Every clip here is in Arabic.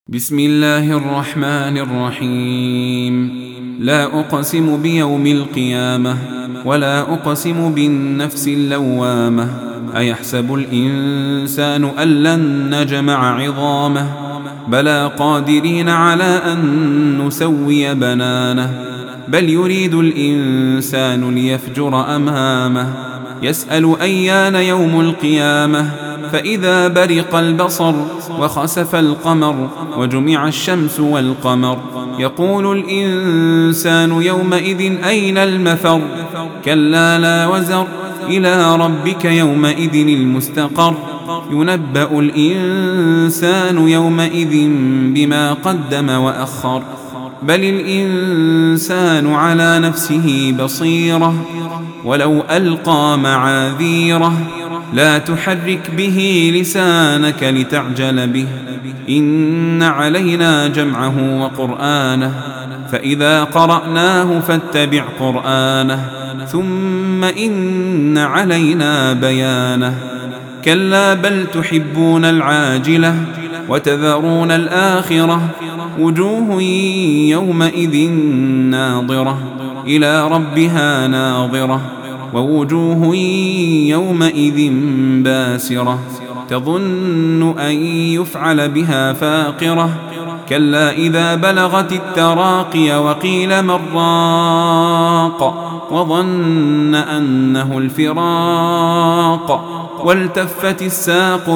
بسم الله الرحمن الرحيم. لا أقسم بيوم القيامة ولا أقسم بالنفس اللوامة. أيحسب الإنسان أن لن نجمع عظامه بلى قادرين على أن نسوي بنانه بل يريد الإنسان ليفجر أمامه يسأل أيان يوم القيامة فإذا برق البصر وخسف القمر وجمع الشمس والقمر يقول الإنسان يومئذ أين المفر كلا لا وزر إلى ربك يومئذ المستقر ينبأ الإنسان يومئذ بما قدم وأخر بل الإنسان على نفسه بصيرة ولو ألقى معاذيره لا تحرك به لسانك لتعجل به إن علينا جمعه وقرآنه فإذا قرأناه فاتبع قرآنه ثم إن علينا بيانه كلا بل تحبون العاجلة وتذرون الآخرة وجوه يومئذ ناظرة إلى ربها ناظرة ووجوه يومئذ باسرة تظن أن يفعل بها فاقرة كلا إذا بلغت التراقي وقيل من راق وظن أنه الفراق والتفت الساق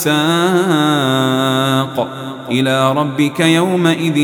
بالساق إلى ربك يومئذ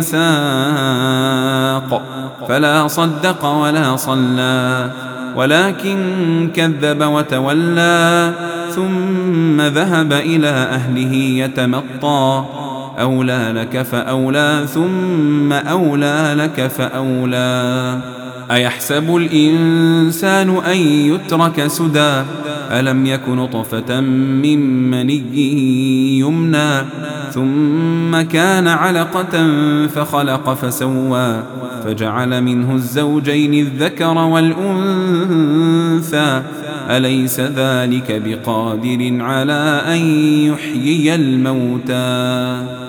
المساق فلا صدق ولا صلى ولكن كذب وتولى ثم ذهب إلى أهله يتمطى أولى لك فأولى ثم أولى لك فأولى أيحسب الإنسان أن يترك سدى ألم يك نطفة من مني يمنى ثم كان علقة فخلق فسوى فجعل منه الزوجين الذكر والأنثى أليس ذلك بقادر على أن يحيي الموتى